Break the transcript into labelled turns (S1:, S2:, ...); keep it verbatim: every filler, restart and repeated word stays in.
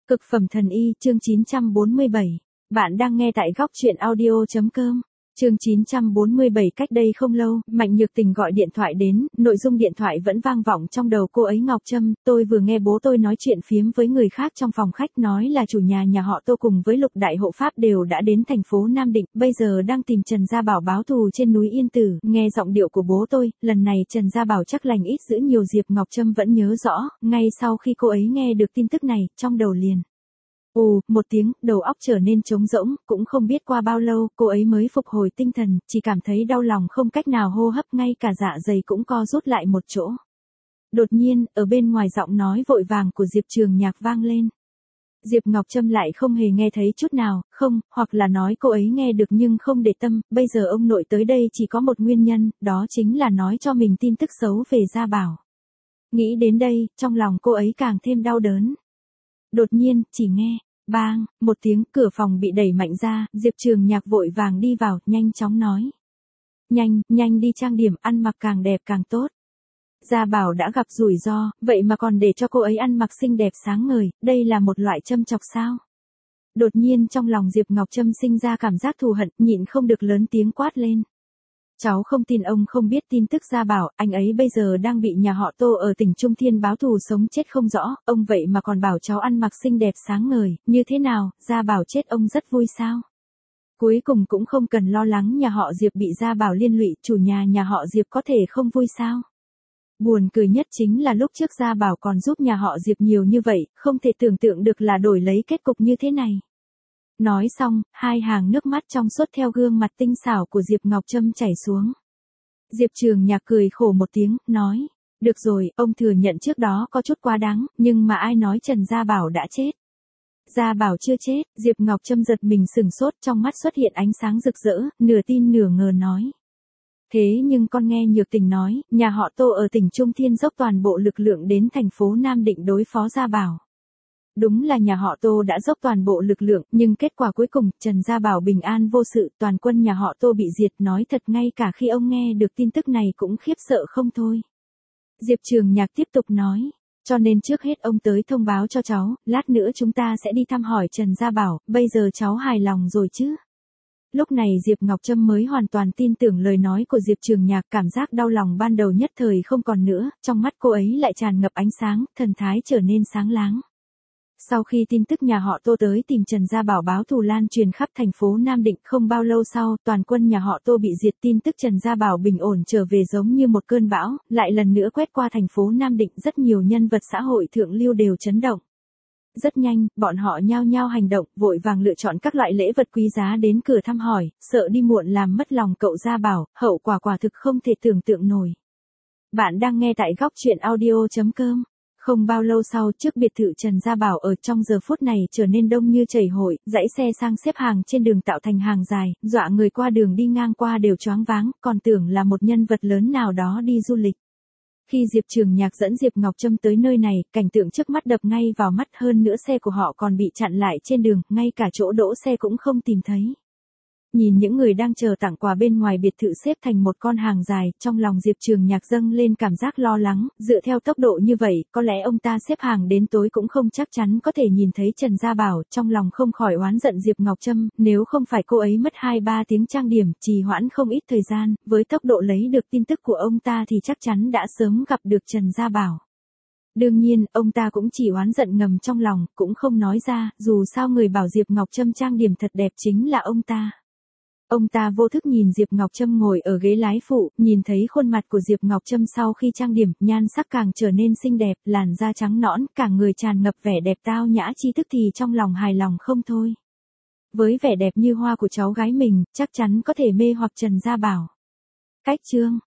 S1: Cực phẩm thần y, chương chín trăm bốn mươi bảy. Bạn đang nghe tại góc truyện audio.com. Chương chín trăm bốn mươi bảy. Cách đây không lâu, Mạnh Nhược Tình gọi điện thoại đến, nội dung điện thoại vẫn vang vọng trong đầu cô ấy. Ngọc Trâm, tôi vừa nghe bố tôi nói chuyện phiếm với người khác trong phòng khách, nói là chủ nhà nhà họ Tô cùng với Lục Đại Hộ Pháp đều đã đến thành phố Nam Định, bây giờ đang tìm Trần Gia Bảo báo thù trên núi Yên Tử. Nghe giọng điệu của bố tôi, lần này Trần Gia Bảo chắc lành ít dữ nhiều. Diệp Ngọc Trâm vẫn nhớ rõ, ngay sau khi cô ấy nghe được tin tức này, trong đầu liền ù một tiếng, đầu óc trở nên trống rỗng, cũng không biết qua bao lâu, cô ấy mới phục hồi tinh thần, chỉ cảm thấy đau lòng không cách nào hô hấp, ngay cả dạ dày cũng co rút lại một chỗ. Đột nhiên, ở bên ngoài giọng nói vội vàng của Diệp Trường Nhạc vang lên. Diệp Ngọc Trâm lại không hề nghe thấy chút nào, không, hoặc là nói cô ấy nghe được nhưng không để tâm, bây giờ ông nội tới đây chỉ có một nguyên nhân, đó chính là nói cho mình tin tức xấu về Gia Bảo. Nghĩ đến đây, trong lòng cô ấy càng thêm đau đớn. Đột nhiên, chỉ nghe, bang, một tiếng, cửa phòng bị đẩy mạnh ra, Diệp Trường Nhạc vội vàng đi vào, nhanh chóng nói. Nhanh, nhanh đi trang điểm, ăn mặc càng đẹp càng tốt. Gia Bảo đã gặp rủi ro, vậy mà còn để cho cô ấy ăn mặc xinh đẹp sáng ngời, đây là một loại châm chọc sao? Đột nhiên trong lòng Diệp Ngọc Trâm sinh ra cảm giác thù hận, nhịn không được lớn tiếng quát lên. Cháu không tin ông không biết tin tức Gia Bảo, anh ấy bây giờ đang bị nhà họ Tô ở tỉnh Trung Thiên báo thù sống chết không rõ, ông vậy mà còn bảo cháu ăn mặc xinh đẹp sáng ngời, như thế nào, Gia Bảo chết ông rất vui sao? Cuối cùng cũng không cần lo lắng nhà họ Diệp bị Gia Bảo liên lụy, chủ nhà nhà họ Diệp có thể không vui sao? Buồn cười nhất chính là lúc trước Gia Bảo còn giúp nhà họ Diệp nhiều như vậy, không thể tưởng tượng được là đổi lấy kết cục như thế này. Nói xong, hai hàng nước mắt trong suốt theo gương mặt tinh xảo của Diệp Ngọc Trâm chảy xuống. Diệp Trường Nhạc cười khổ một tiếng, nói, được rồi, ông thừa nhận trước đó có chút quá đáng, nhưng mà ai nói Trần Gia Bảo đã chết? Gia Bảo chưa chết, Diệp Ngọc Trâm giật mình sừng sốt, trong mắt xuất hiện ánh sáng rực rỡ, nửa tin nửa ngờ nói. Thế nhưng con nghe Nhược Tình nói, nhà họ Tô ở tỉnh Trung Thiên dốc toàn bộ lực lượng đến thành phố Nam Định đối phó Gia Bảo. Đúng là nhà họ Tô đã dốc toàn bộ lực lượng, nhưng kết quả cuối cùng, Trần Gia Bảo bình an vô sự, toàn quân nhà họ Tô bị diệt. Nói thật ngay cả khi ông nghe được tin tức này cũng khiếp sợ không thôi. Diệp Trường Nhạc tiếp tục nói, cho nên trước hết ông tới thông báo cho cháu, lát nữa chúng ta sẽ đi thăm hỏi Trần Gia Bảo, bây giờ cháu hài lòng rồi chứ? Lúc này Diệp Ngọc Trâm mới hoàn toàn tin tưởng lời nói của Diệp Trường Nhạc, cảm giác đau lòng ban đầu nhất thời không còn nữa, trong mắt cô ấy lại tràn ngập ánh sáng, thần thái trở nên sáng láng. Sau khi tin tức nhà họ Tô tới tìm Trần Gia Bảo báo thù lan truyền khắp thành phố Nam Định, không bao lâu sau, toàn quân nhà họ Tô bị diệt. Tin tức Trần Gia Bảo bình ổn trở về giống như một cơn bão, lại lần nữa quét qua thành phố Nam Định, rất nhiều nhân vật xã hội thượng lưu đều chấn động. Rất nhanh, bọn họ nhao nhao hành động, vội vàng lựa chọn các loại lễ vật quý giá đến cửa thăm hỏi, sợ đi muộn làm mất lòng cậu Gia Bảo, hậu quả quả thực không thể tưởng tượng nổi. Bạn đang nghe tại góc truyện audio.com. Không bao lâu sau, trước biệt thự Trần Gia Bảo ở trong giờ phút này trở nên đông như chảy hội, dãy xe sang xếp hàng trên đường tạo thành hàng dài, dọa người qua đường đi ngang qua đều choáng váng, còn tưởng là một nhân vật lớn nào đó đi du lịch. Khi Diệp Trường Nhạc dẫn Diệp Ngọc Trâm tới nơi này, cảnh tượng trước mắt đập ngay vào mắt, hơn nữa xe của họ còn bị chặn lại trên đường, ngay cả chỗ đỗ xe cũng không tìm thấy. Nhìn những người đang chờ tặng quà bên ngoài biệt thự xếp thành một con hàng dài, trong lòng Diệp Trường Nhạc dâng lên cảm giác lo lắng, dựa theo tốc độ như vậy, có lẽ ông ta xếp hàng đến tối cũng không chắc chắn có thể nhìn thấy Trần Gia Bảo, trong lòng không khỏi oán giận Diệp Ngọc Trâm, nếu không phải cô ấy mất hai ba tiếng trang điểm, trì hoãn không ít thời gian, với tốc độ lấy được tin tức của ông ta thì chắc chắn đã sớm gặp được Trần Gia Bảo. Đương nhiên, ông ta cũng chỉ oán giận ngầm trong lòng, cũng không nói ra, dù sao người bảo Diệp Ngọc Trâm trang điểm thật đẹp chính là ông ta. Ông ta vô thức nhìn Diệp Ngọc Trâm ngồi ở ghế lái phụ, nhìn thấy khuôn mặt của Diệp Ngọc Trâm sau khi trang điểm, nhan sắc càng trở nên xinh đẹp, làn da trắng nõn, cả người tràn ngập vẻ đẹp tao nhã tri thức thì trong lòng hài lòng không thôi. Với vẻ đẹp như hoa của cháu gái mình, chắc chắn có thể mê hoặc Trần Gia Bảo. Cách chương